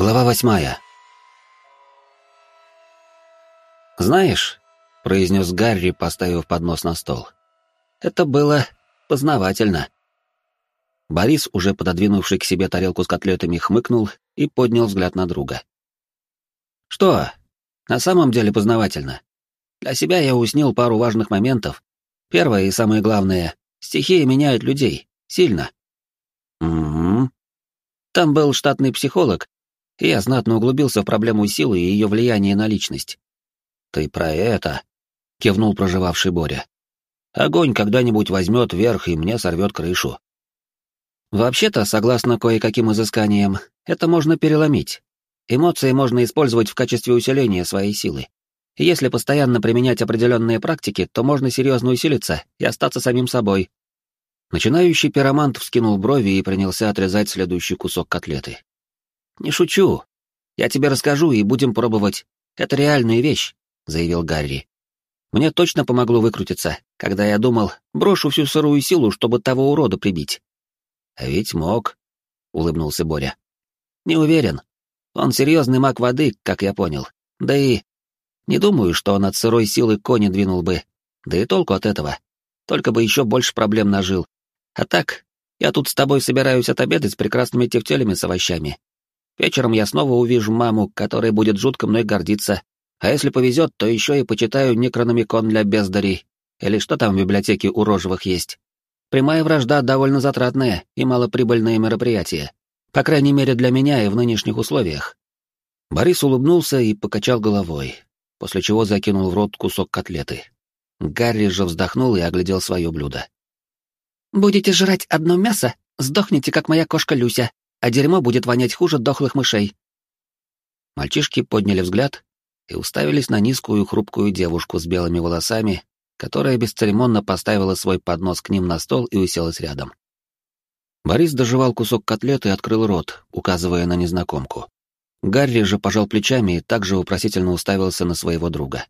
Глава 8. «Знаешь», — произнес Гарри, поставив поднос на стол, — «это было познавательно». Борис, уже пододвинувший к себе тарелку с котлетами, хмыкнул и поднял взгляд на друга. «Что? На самом деле познавательно. Для себя я уяснил пару важных моментов. Первое и самое главное — стихии меняют людей. Сильно». «Угу». Там был штатный психолог, и я знатно углубился в проблему силы и ее влияния на личность. «Ты про это?» — кивнул проживавший Боря. «Огонь когда-нибудь возьмет верх и мне сорвет крышу». Вообще-то, согласно кое-каким изысканиям, это можно переломить. Эмоции можно использовать в качестве усиления своей силы. И если постоянно применять определенные практики, то можно серьезно усилиться и остаться самим собой. Начинающий пиромант вскинул брови и принялся отрезать следующий кусок котлеты. «Не шучу. Я тебе расскажу, и будем пробовать. Это реальная вещь», — заявил Гарри. «Мне точно помогло выкрутиться, когда я думал, брошу всю сырую силу, чтобы того урода прибить». «А ведь мог», — улыбнулся Боря. «Не уверен. Он серьезный маг воды, как я понял. Да и не думаю, что он от сырой силы кони двинул бы. Да и толку от этого. Только бы еще больше проблем нажил. А так, я тут с тобой собираюсь отобедать с прекрасными тефтелями с овощами. Вечером я снова увижу маму, которая будет жутко мной гордиться, а если повезет, то еще и почитаю Некрономикон для бездарей, или что там в библиотеке у Рожевых есть. Прямая вражда — довольно затратное и малоприбыльное мероприятие, по крайней мере для меня и в нынешних условиях». Борис улыбнулся и покачал головой, после чего закинул в рот кусок котлеты. Гарри же вздохнул и оглядел свое блюдо. «Будете жрать одно мясо, сдохнете, как моя кошка Люся, а дерьмо будет вонять хуже дохлых мышей». Мальчишки подняли взгляд и уставились на низкую хрупкую девушку с белыми волосами, которая бесцеремонно поставила свой поднос к ним на стол и уселась рядом. Борис дожевал кусок котлеты и открыл рот, указывая на незнакомку. Гарри же пожал плечами и также вопросительно уставился на своего друга.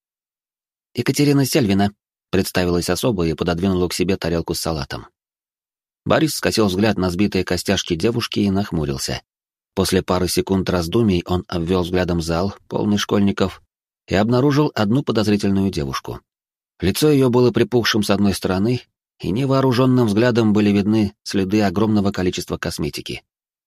«Екатерина Сельвина», — представилась особа и пододвинула к себе тарелку с салатом. Борис скосил взгляд на сбитые костяшки девушки и нахмурился. После пары секунд раздумий он обвел взглядом зал, полный школьников, и обнаружил одну подозрительную девушку. Лицо ее было припухшим с одной стороны, и невооруженным взглядом были видны следы огромного количества косметики.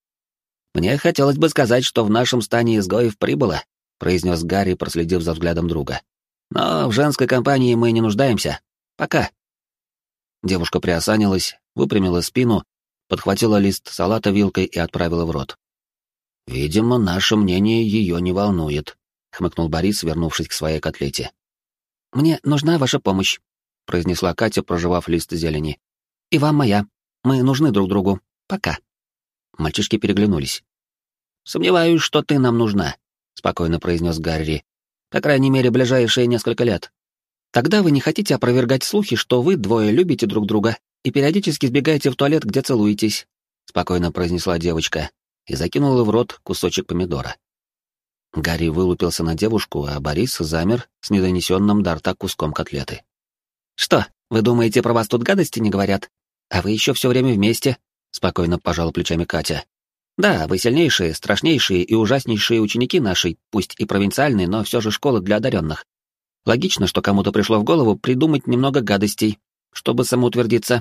«Мне хотелось бы сказать, что в нашем стане изгоев прибыло», — произнес Гарри, проследив за взглядом друга. «Но в женской компании мы не нуждаемся. Пока». Девушка приосанилась, выпрямила спину, подхватила лист салата вилкой и отправила в рот. «Видимо, наше мнение ее не волнует», — хмыкнул Борис, вернувшись к своей котлете. «Мне нужна ваша помощь», — произнесла Катя, прожевав лист зелени. «И вам моя. Мы нужны друг другу. Пока». Мальчишки переглянулись. «Сомневаюсь, что ты нам нужна», — спокойно произнес Гарри. «По крайней мере, ближайшие несколько лет. Тогда вы не хотите опровергать слухи, что вы двое любите друг друга и периодически сбегаете в туалет, где целуетесь», — спокойно произнесла девочка и закинула в рот кусочек помидора. Гарри вылупился на девушку, а Борис замер с недонесенным до рта куском котлеты. «Что, вы думаете, про вас тут гадости не говорят? А вы еще все время вместе?» — спокойно пожала плечами Катя. «Да, вы сильнейшие, страшнейшие и ужаснейшие ученики нашей, пусть и провинциальной, но все же школы для одаренных. Логично, что кому-то пришло в голову придумать немного гадостей, чтобы самоутвердиться».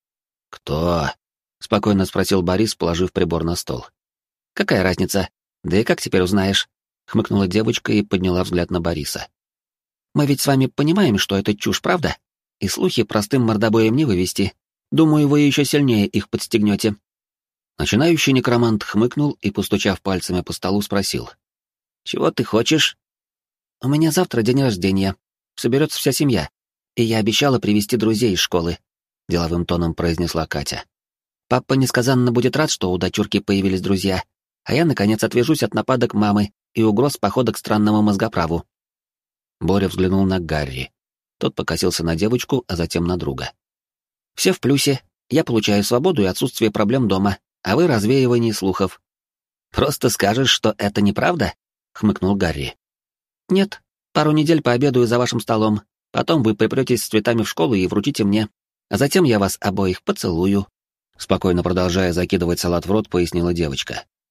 «Кто?» — спокойно спросил Борис, положив прибор на стол. «Какая разница? Да и как теперь узнаешь?» — хмыкнула девочка и подняла взгляд на Бориса. «Мы ведь с вами понимаем, что это чушь, правда? И слухи простым мордобоем не вывести. Думаю, вы еще сильнее их подстегнете». Начинающий некромант хмыкнул и, постучав пальцами по столу, спросил. «Чего ты хочешь?» «У меня завтра день рождения. Соберется вся семья. И я обещала привезти друзей из школы», — деловым тоном произнесла Катя. «Папа несказанно будет рад, что у дочурки появились друзья, а я, наконец, отвяжусь от нападок мамы и угроз похода к странному мозгоправу». Боря взглянул на Гарри. Тот покосился на девочку, а затем на друга. «Все в плюсе. Я получаю свободу и отсутствие проблем дома, а вы — развеивание слухов». «Просто скажешь, что это неправда?» — хмыкнул Гарри. «Нет, пару недель пообедаю за вашим столом, потом вы припретесь с цветами в школу и вручите мне, а затем я вас обоих поцелую», — спокойно продолжая закидывать салат в рот, пояснила девочка.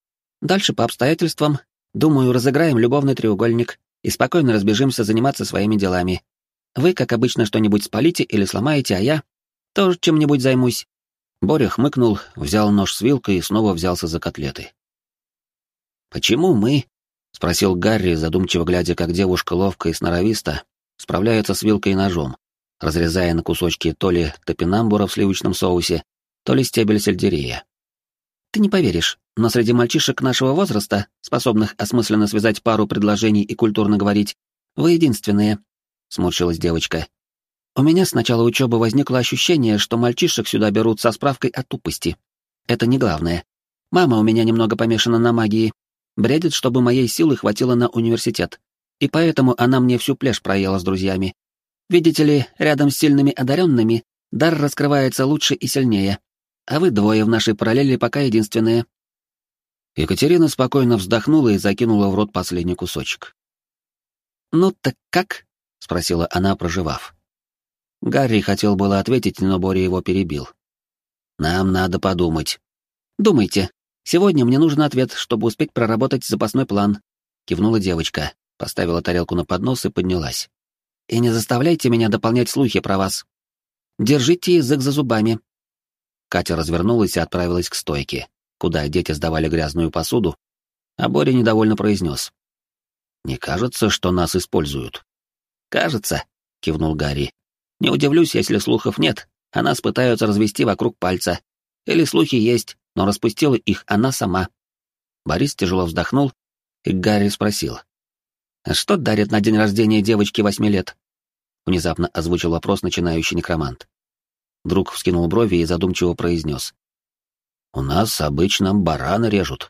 Дальше по обстоятельствам. Думаю, разыграем любовный треугольник и спокойно разбежимся заниматься своими делами. Вы, как обычно, что-нибудь спалите или сломаете, а я тоже чем-нибудь займусь». Боря хмыкнул, взял нож с вилкой и снова взялся за котлеты. «Почему мы?» — спросил Гарри, задумчиво глядя, как девушка ловко и сноровисто справляется с вилкой и ножом, разрезая на кусочки то ли топинамбура в сливочном соусе, то ли стебель сельдерея. «Ты не поверишь, но среди мальчишек нашего возраста, способных осмысленно связать пару предложений и культурно говорить, вы единственные», — сморщилась девочка. «У меня с начала учебы возникло ощущение, что мальчишек сюда берут со справкой о тупости. Это не главное. Мама у меня немного помешана на магии, бредит, чтобы моей силы хватило на университет, и поэтому она мне всю плешь проела с друзьями. Видите ли, рядом с сильными одаренными дар раскрывается лучше и сильнее, а вы двое в нашей параллели пока единственные». Екатерина спокойно вздохнула и закинула в рот последний кусочек. «Ну так как?» — спросила она, прожевав. Гарри хотел было ответить, но Боря его перебил. «Нам надо подумать». «Думайте. Сегодня мне нужен ответ, чтобы успеть проработать запасной план», — кивнула девочка, поставила тарелку на поднос и поднялась. «И не заставляйте меня дополнять слухи про вас. Держите язык за зубами». Катя развернулась и отправилась к стойке, куда дети сдавали грязную посуду, а Боря недовольно произнес. «Не кажется, что нас используют?» «Кажется», — кивнул Гарри. «Не удивлюсь, если слухов нет, а нас пытаются развести вокруг пальца. Или слухи есть, но распустила их она сама». Борис тяжело вздохнул, и Гарри спросил. «Что дарит на день рождения девочки 8 лет?» Внезапно озвучил вопрос начинающий некромант. Друг вскинул брови и задумчиво произнес. «У нас обычно бараны режут».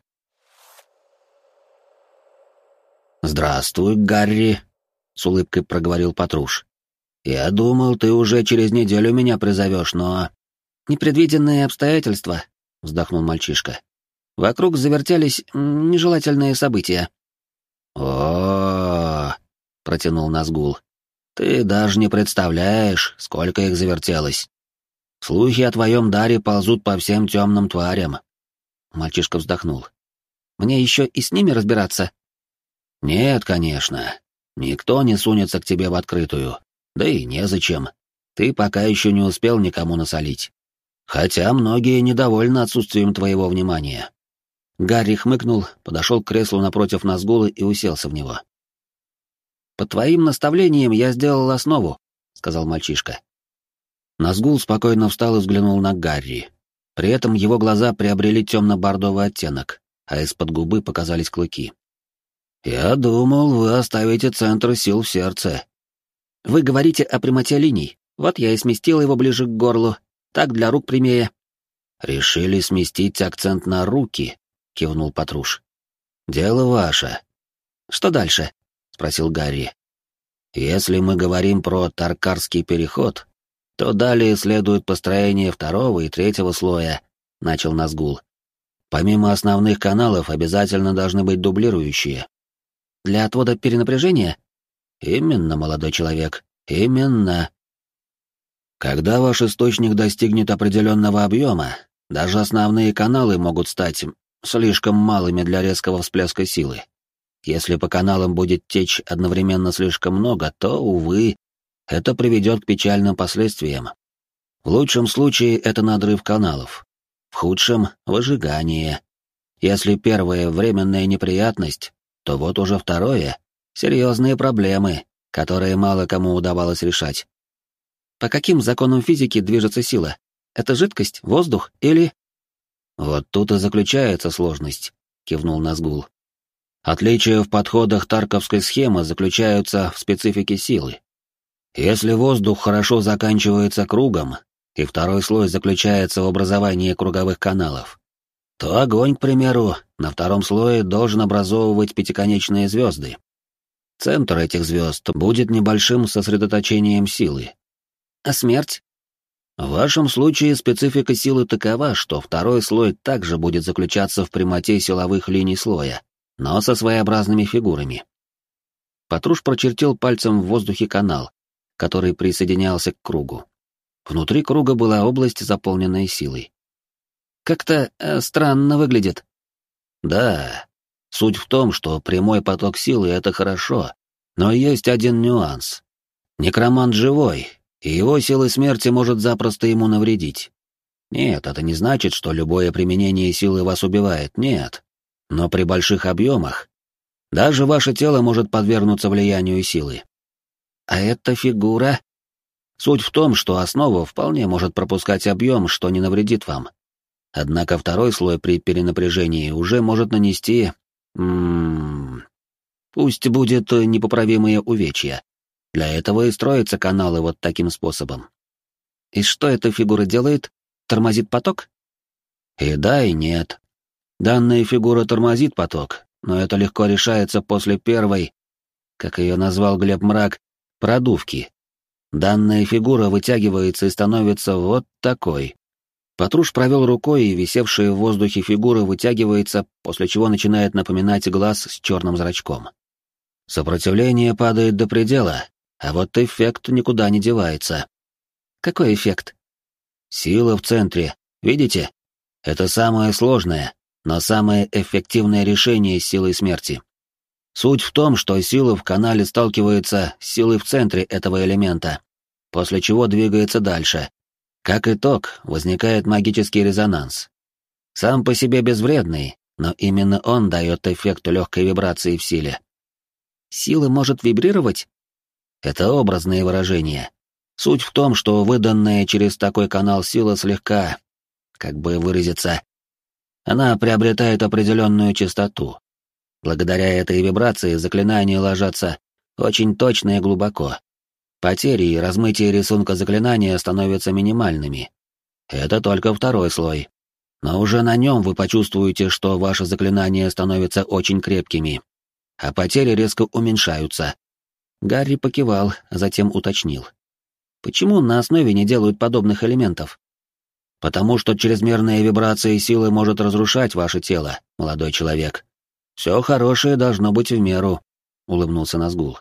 «Здравствуй, Гарри», — с улыбкой проговорил Патруш. «Я думал, ты уже через неделю меня призовешь, но...» «Непредвиденные обстоятельства», — вздохнул мальчишка. «Вокруг завертелись нежелательные события». «О-о-о», — протянул Назгул. «Ты даже не представляешь, сколько их завертелось. Слухи о твоем даре ползут по всем темным тварям». Мальчишка вздохнул. «Мне еще и с ними разбираться?» «Нет, конечно. Никто не сунется к тебе в открытую. Да и незачем. Ты пока еще не успел никому насолить. Хотя многие недовольны отсутствием твоего внимания». Гарри хмыкнул, подошел к креслу напротив Назгула и уселся в него. «По твоим наставлениям я сделал основу», — сказал мальчишка. Назгул спокойно встал и взглянул на Гарри. При этом его глаза приобрели темно-бордовый оттенок, а из-под губы показались клыки. «Я думал, вы оставите центр сил в сердце». «Вы говорите о прямоте линий. Вот я и сместил его ближе к горлу. Так для рук прямее». «Решили сместить акцент на руки», — кивнул Патруш. «Дело ваше». «Что дальше?» — спросил Гарри. «Если мы говорим про Таркарский переход, то далее следует построение второго и третьего слоя», — начал Назгул. «Помимо основных каналов обязательно должны быть дублирующие». «Для отвода перенапряжения?» «Именно, молодой человек, именно». Когда ваш источник достигнет определенного объема, даже основные каналы могут стать слишком малыми для резкого всплеска силы. Если по каналам будет течь одновременно слишком много, то, увы, это приведет к печальным последствиям. В лучшем случае это надрыв каналов, в худшем — выжигание. Если первое — временная неприятность, то вот уже второе — серьезные проблемы, которые мало кому удавалось решать. «По каким законам физики движется сила? Это жидкость, воздух или...» «Вот тут и заключается сложность», — кивнул Назгул. «Отличия в подходах тарковской схемы заключаются в специфике силы. Если воздух хорошо заканчивается кругом, и второй слой заключается в образовании круговых каналов, то огонь, к примеру, на втором слое должен образовывать пятиконечные звезды. Центр этих звезд будет небольшим сосредоточением силы. А смерть? В вашем случае специфика силы такова, что второй слой также будет заключаться в прямоте силовых линий слоя, но со своеобразными фигурами». Патруш прочертил пальцем в воздухе канал, который присоединялся к кругу. Внутри круга была область, заполненная силой. «Как-то странно выглядит». Да, суть в том, что прямой поток силы — это хорошо, но есть один нюанс. Некромант живой, и его силы смерти может запросто ему навредить. Нет, это не значит, что любое применение силы вас убивает, нет. Но при больших объемах даже ваше тело может подвергнуться влиянию силы. А эта фигура... Суть в том, что основа вполне может пропускать объем, что не навредит вам. Однако второй слой при перенапряжении уже может нанести... Пусть будет непоправимые увечья. Для этого и строятся каналы вот таким способом. И что эта фигура делает? Тормозит поток? И да, и нет. Данная фигура тормозит поток, но это легко решается после первой, как ее назвал Глеб Мрак, продувки. Данная фигура вытягивается и становится вот такой. Патруш провел рукой, и висевшая в воздухе фигура вытягивается, после чего начинает напоминать глаз с черным зрачком. Сопротивление падает до предела, а вот эффект никуда не девается. Какой эффект? Сила в центре, видите? Это самое сложное, но самое эффективное решение с силой смерти. Суть в том, что сила в канале сталкивается с силой в центре этого элемента, после чего двигается дальше. Как итог, возникает магический резонанс. Сам по себе безвредный, но именно он дает эффект легкой вибрации в силе. Сила может вибрировать? Это образные выражения. Суть в том, что выданная через такой канал сила слегка, как бы выразиться, она приобретает определенную частоту. Благодаря этой вибрации заклинания ложатся очень точно и глубоко. Потери и размытие рисунка заклинания становятся минимальными. Это только второй слой. Но уже на нем вы почувствуете, что ваши заклинания становятся очень крепкими, а потери резко уменьшаются. Гарри покивал, а затем уточнил. Почему на основе не делают подобных элементов? Потому что чрезмерная вибрация силы может разрушать ваше тело, молодой человек. Все хорошее должно быть в меру, улыбнулся Назгул.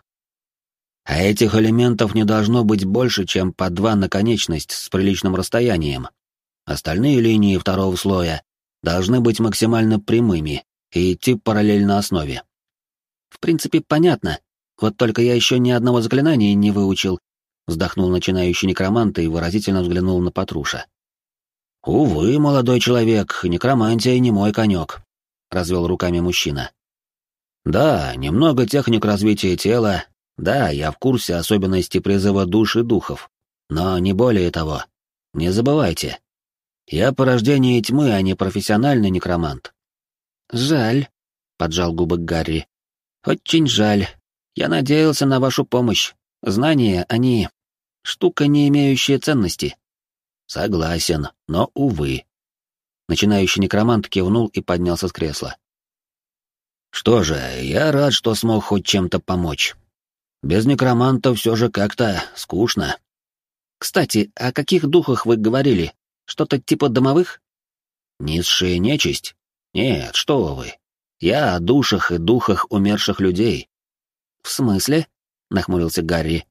А этих элементов не должно быть больше, чем по 2 на конечность с приличным расстоянием. Остальные линии второго слоя должны быть максимально прямыми и идти параллельно основе. В принципе, понятно. Вот только я еще ни одного заклинания не выучил, вздохнул начинающий некромант и выразительно взглянул на Патруша. Увы, молодой человек, некромантия не мой конек, развел руками мужчина. Да, немного техник развития тела, да, я в курсе особенностей призыва душ и духов, но не более того. Не забывайте, я порождение тьмы, а не профессиональный некромант. Жаль, поджал губы Гарри. Очень жаль. Я надеялся на вашу помощь. Знания, они... штука, не имеющая ценности. Согласен, но, увы. Начинающий некромант кивнул и поднялся с кресла. Что же, я рад, что смог хоть чем-то помочь. Без некроманта все же как-то скучно. Кстати, о каких духах вы говорили? Что-то типа домовых? Низшая нечисть? Нет, что вы. Я о душах и духах умерших людей. В смысле? Нахмурился Гарри.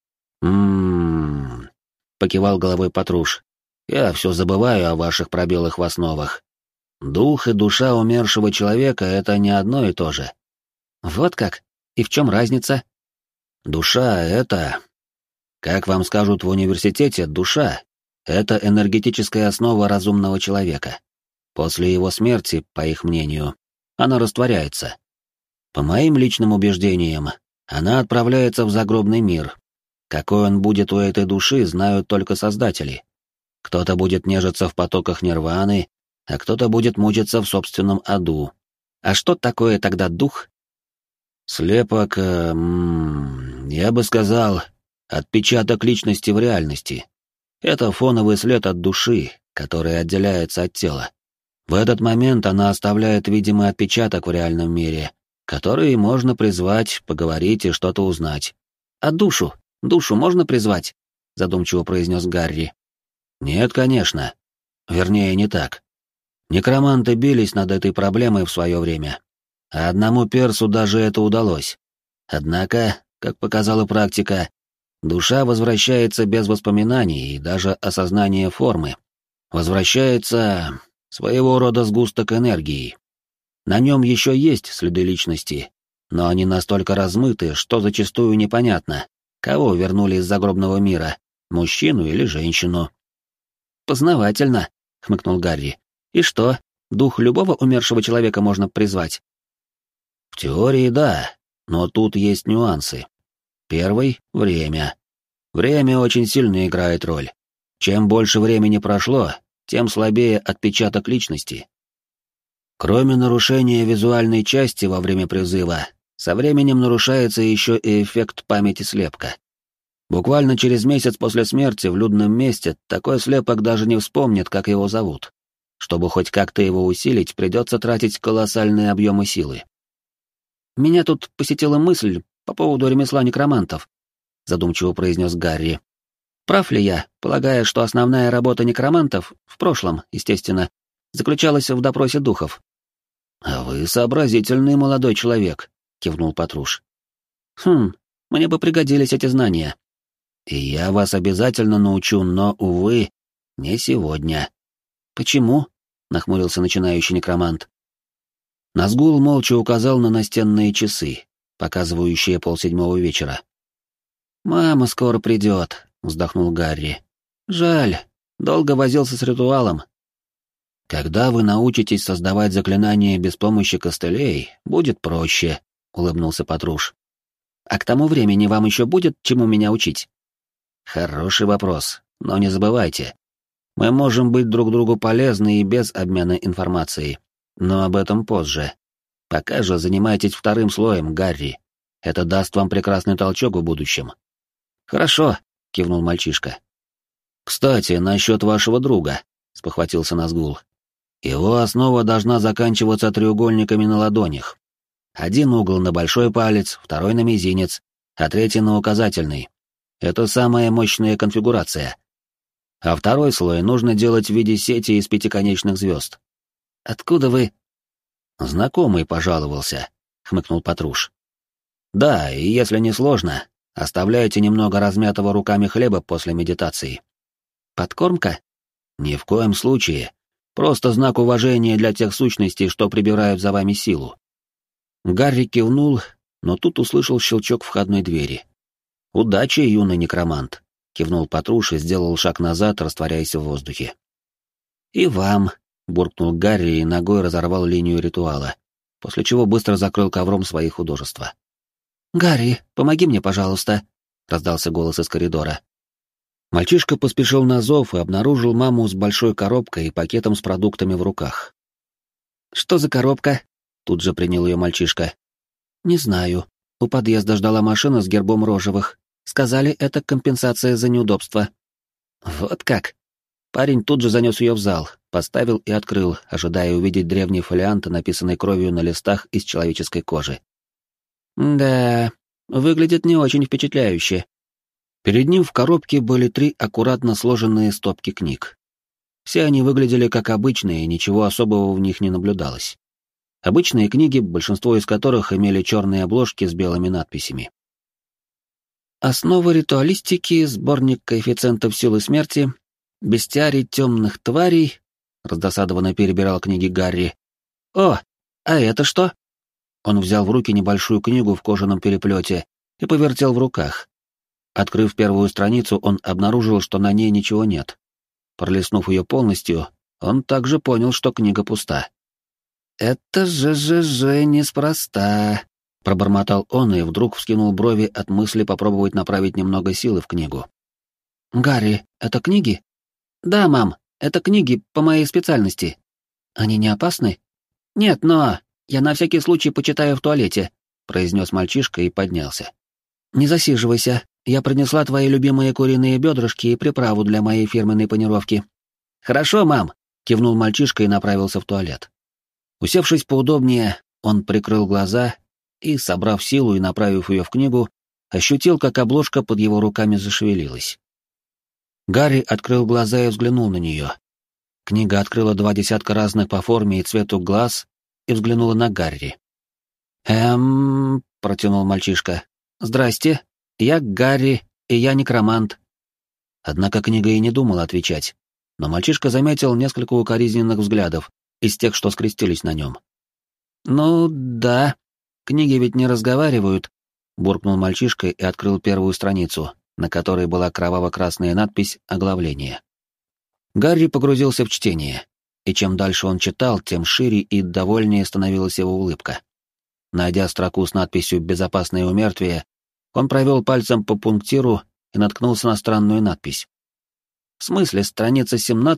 Покивал головой Патруш. Я все забываю о ваших пробелах в основах. Дух и душа умершего человека — это не одно и то же. Вот как? И в чем разница? Душа — это... Как вам скажут в университете, душа — это энергетическая основа разумного человека. После его смерти, по их мнению, она растворяется. По моим личным убеждениям, она отправляется в загробный мир. Какой он будет у этой души, знают только создатели. Кто-то будет нежиться в потоках нирваны, а кто-то будет мучиться в собственном аду. А что такое тогда дух? Слепок, я бы сказал, отпечаток личности в реальности. Это фоновый след от души, который отделяется от тела. В этот момент она оставляет видимый отпечаток в реальном мире, который можно призвать, поговорить и что-то узнать. А душу? Душу можно призвать? Задумчиво произнес Гарри. Нет, конечно. Вернее, не так. Некроманты бились над этой проблемой в свое время, а одному персу даже это удалось. Однако, как показала практика, душа возвращается без воспоминаний и даже осознания формы. Возвращается своего рода сгусток энергии. На нем еще есть следы личности, но они настолько размыты, что зачастую непонятно, кого вернули из загробного мира, мужчину или женщину. «Познавательно», — хмыкнул Гарри. «И что, дух любого умершего человека можно призвать?» В теории да, но тут есть нюансы. Первый — время. Время очень сильно играет роль. Чем больше времени прошло, тем слабее отпечаток личности. Кроме нарушения визуальной части во время призыва, со временем нарушается еще и эффект памяти слепка. Буквально через месяц после смерти в людном месте такой слепок даже не вспомнит, как его зовут. Чтобы хоть как-то его усилить, придется тратить колоссальные объемы силы. «Меня тут посетила мысль по поводу ремесла некромантов», — задумчиво произнес Гарри. «Прав ли я, полагая, что основная работа некромантов, в прошлом, естественно, заключалась в допросе духов?» «А вы сообразительный молодой человек», — кивнул Патруш. Мне бы пригодились эти знания». «И я вас обязательно научу, но, увы, не сегодня». «Почему?» — нахмурился начинающий некромант. Назгул молча указал на настенные часы, показывающие 6:30 вечера. «Мама скоро придет», — вздохнул Гарри. «Жаль, долго возился с ритуалом». «Когда вы научитесь создавать заклинания без помощи костылей, будет проще», — улыбнулся Патруш. «А к тому времени вам еще будет чему меня учить?» «Хороший вопрос, но не забывайте. Мы можем быть друг другу полезны и без обмена информацией, но об этом позже. Пока же занимайтесь вторым слоем, Гарри. Это даст вам прекрасный толчок в будущем». «Хорошо», — кивнул мальчишка. «Кстати, насчет вашего друга», — спохватился Назгул. «Его основа должна заканчиваться треугольниками на ладонях. Один угол на большой палец, второй на мизинец, а третий на указательный. Это самая мощная конфигурация. А второй слой нужно делать в виде сети из пятиконечных звезд». «Откуда вы?» «Знакомый пожаловался», — хмыкнул Патруш. «Да, и если не сложно, оставляйте немного размятого руками хлеба после медитации». «Подкормка?» «Ни в коем случае. Просто знак уважения для тех сущностей, что прибирают за вами силу». Гарри кивнул, но тут услышал щелчок входной двери. «Удачи, юный некромант», — кивнул Патруш и сделал шаг назад, растворяясь в воздухе. «И вам», — буркнул Гарри и ногой разорвал линию ритуала, после чего быстро закрыл ковром свои художества. «Гарри, помоги мне, пожалуйста», — раздался голос из коридора. Мальчишка поспешил на зов и обнаружил маму с большой коробкой и пакетом с продуктами в руках. «Что за коробка?» — тут же принял ее мальчишка. «Не знаю. У подъезда ждала машина с гербом Рожевых. Сказали, это компенсация за неудобство». «Вот как?» Парень тут же занес ее в зал, поставил и открыл, ожидая увидеть древний фолиант, написанный кровью на листах из человеческой кожи. «Да, выглядит не очень впечатляюще». Перед ним в коробке были 3 аккуратно сложенные стопки книг. Все они выглядели как обычные, ничего особого в них не наблюдалось. Обычные книги, большинство из которых имели черные обложки с белыми надписями. «Основа ритуалистики, сборник коэффициентов силы смерти, бестиарий темных тварей», — раздосадованно перебирал книги Гарри. «О, а это что?» Он взял в руки небольшую книгу в кожаном переплете и повертел в руках. Открыв первую страницу, он обнаружил, что на ней ничего нет. Пролистнув ее полностью, он также понял, что книга пуста. «Это же неспроста», — пробормотал он и вдруг вскинул брови от мысли попробовать направить немного силы в книгу. «Гарри, это книги?» «Да, мам, это книги по моей специальности». «Они не опасны?» «Нет, но я на всякий случай почитаю в туалете», — произнес мальчишка и поднялся. «Не засиживайся, я принесла твои любимые куриные бедрышки и приправу для моей фирменной панировки». «Хорошо, мам», — кивнул мальчишка и направился в туалет. Усевшись поудобнее, он прикрыл глаза и, собрав силу и направив ее в книгу, ощутил, как обложка под его руками зашевелилась. Гарри открыл глаза и взглянул на нее. Книга открыла 2 десятка разных по форме и цвету глаз и взглянула на Гарри. Протянул мальчишка. «Здрасте, я Гарри, и я некромант». Однако книга и не думала отвечать, но мальчишка заметил несколько укоризненных взглядов из тех, что скрестились на нем. «Ну, да. Книги ведь не разговаривают», — буркнул мальчишка и открыл первую страницу, на которой была кроваво-красная надпись «Оглавление». Гарри погрузился в чтение, и чем дальше он читал, тем шире и довольнее становилась его улыбка. Найдя строку с надписью «Безопасное умертвие», он провел пальцем по пунктиру и наткнулся на странную надпись. «В смысле, страница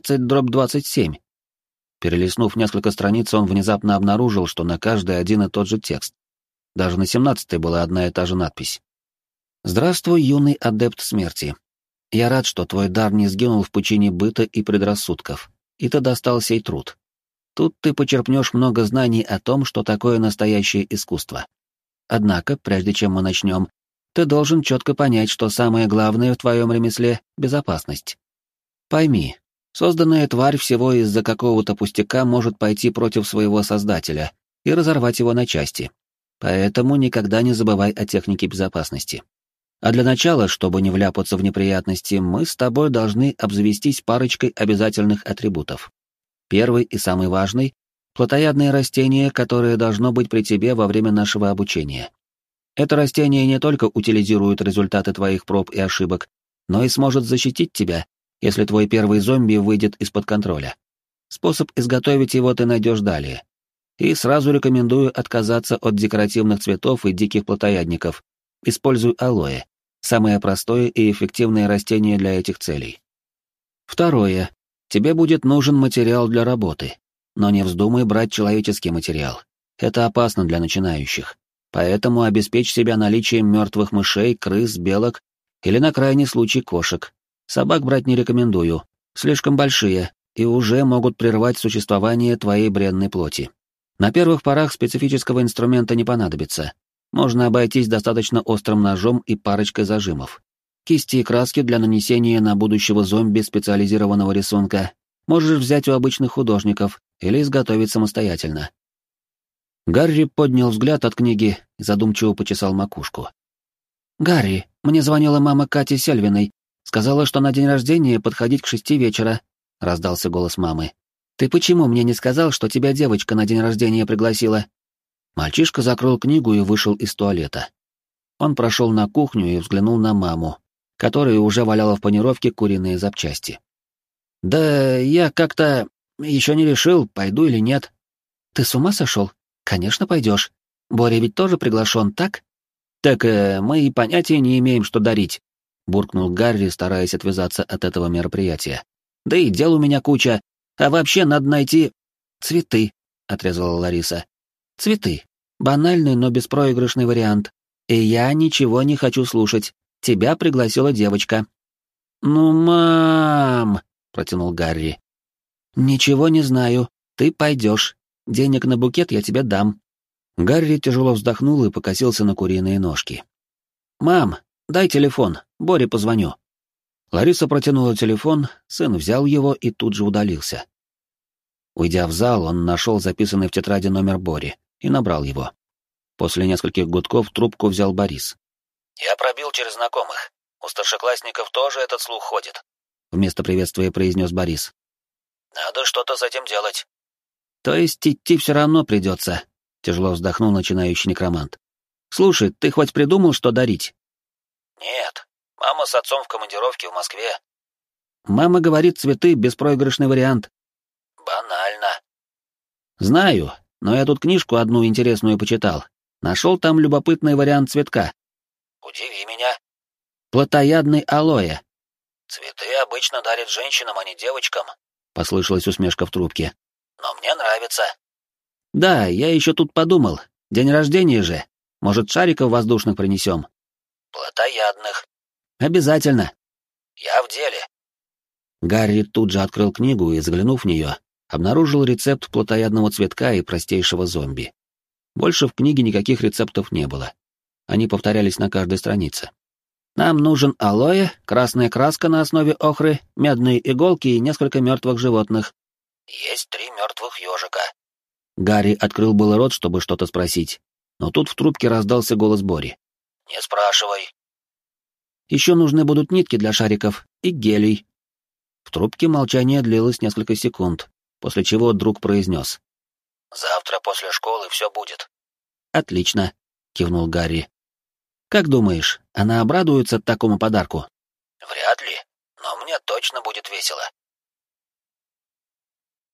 17/27?» Перелистнув несколько страниц, он внезапно обнаружил, что на каждой один и тот же текст. Даже на 17-й была одна и та же надпись. «Здравствуй, юный адепт смерти. Я рад, что твой дар не сгинул в пучине быта и предрассудков, и ты достал сей труд. Тут ты почерпнешь много знаний о том, что такое настоящее искусство. Однако, прежде чем мы начнем, ты должен четко понять, что самое главное в твоем ремесле — безопасность. Пойми, созданная тварь всего из-за какого-то пустяка может пойти против своего создателя и разорвать его на части. Поэтому никогда не забывай о технике безопасности. А для начала, чтобы не вляпаться в неприятности, мы с тобой должны обзавестись парочкой обязательных атрибутов. Первый и самый важный — плотоядное растение, которое должно быть при тебе во время нашего обучения. Это растение не только утилизирует результаты твоих проб и ошибок, но и сможет защитить тебя, если твой первый зомби выйдет из-под контроля. Способ изготовить его ты найдешь далее. И сразу рекомендую отказаться от декоративных цветов и диких плотоядников. Используй алоэ, самое простое и эффективное растение для этих целей. Второе. Тебе будет нужен материал для работы, но не вздумай брать человеческий материал. Это опасно для начинающих. Поэтому обеспечь себя наличием мертвых мышей, крыс, белок или на крайний случай кошек. Собак брать не рекомендую, слишком большие и уже могут прервать существование твоей бренной плоти. На первых порах специфического инструмента не понадобится. Можно обойтись достаточно острым ножом и парочкой зажимов. Кисти и краски для нанесения на будущего зомби специализированного рисунка можешь взять у обычных художников или изготовить самостоятельно. Гарри поднял взгляд от книги и задумчиво почесал макушку. «Гарри, мне звонила мама Кати Сельвиной. Сказала, что на день рождения подходить к 6 вечера», — раздался голос мамы. «Ты почему мне не сказал, что тебя девочка на день рождения пригласила?» Мальчишка закрыл книгу и вышел из туалета. Он прошел на кухню и взглянул на маму, которая уже валяла в панировке куриные запчасти. «Да я как-то еще не решил, пойду или нет». «Ты с ума сошел? Конечно, пойдешь. Боря ведь тоже приглашен, так?» «Так мы и понятия не имеем, что дарить», — буркнул Гарри, стараясь отвязаться от этого мероприятия. «Да и дел у меня куча, а вообще надо найти...» «Цветы», — отрезала Лариса. «Цветы. Банальный, но беспроигрышный вариант. И я ничего не хочу слушать. Тебя пригласила девочка». «Ну, мам!» — протянул Гарри. «Ничего не знаю. Ты пойдешь. Денег на букет я тебе дам». Гарри тяжело вздохнул и покосился на куриные ножки. «Мам, дай телефон, Боре позвоню». Лариса протянула телефон, сын взял его и тут же удалился. Уйдя в зал, он нашел записанный в тетради номер Бори и набрал его. После нескольких гудков трубку взял Борис. «Я пробил через знакомых. У старшеклассников тоже этот слух ходит», — вместо приветствия произнес Борис. «Надо что-то с этим делать». «То есть идти все равно придется», — тяжело вздохнул начинающий некромант. «Слушай, ты хоть придумал, что дарить?» «Нет, мама с отцом в командировке в Москве». «Мама говорит, цветы — беспроигрышный вариант». «Банально». «Знаю, но я тут книжку одну интересную почитал. Нашел там любопытный вариант цветка». «Удиви меня». «Плотоядный алоэ». «Цветы обычно дарят женщинам, а не девочкам», — послышалась усмешка в трубке. «но мне нравится». «Да, я еще тут подумал. День рождения же. Может, шариков воздушных принесем?» «Плотоядных». «Обязательно». «Я в деле». Гарри тут же открыл книгу и, заглянув в нее, обнаружил рецепт плотоядного цветка и простейшего зомби. Больше в книге никаких рецептов не было. Они повторялись на каждой странице. «Нам нужен алоэ, красная краска на основе охры, медные иголки и несколько мертвых животных». «Есть 3 мертвых ежика». Гарри открыл было рот, чтобы что-то спросить, но тут в трубке раздался голос Бори. «Не спрашивай». «Еще нужны будут нитки для шариков и гелий». В трубке молчание длилось несколько секунд, после чего друг произнес. Завтра после школы все будет. Отлично, кивнул Гарри. Как думаешь, она обрадуется такому подарку? Вряд ли, но мне точно будет весело.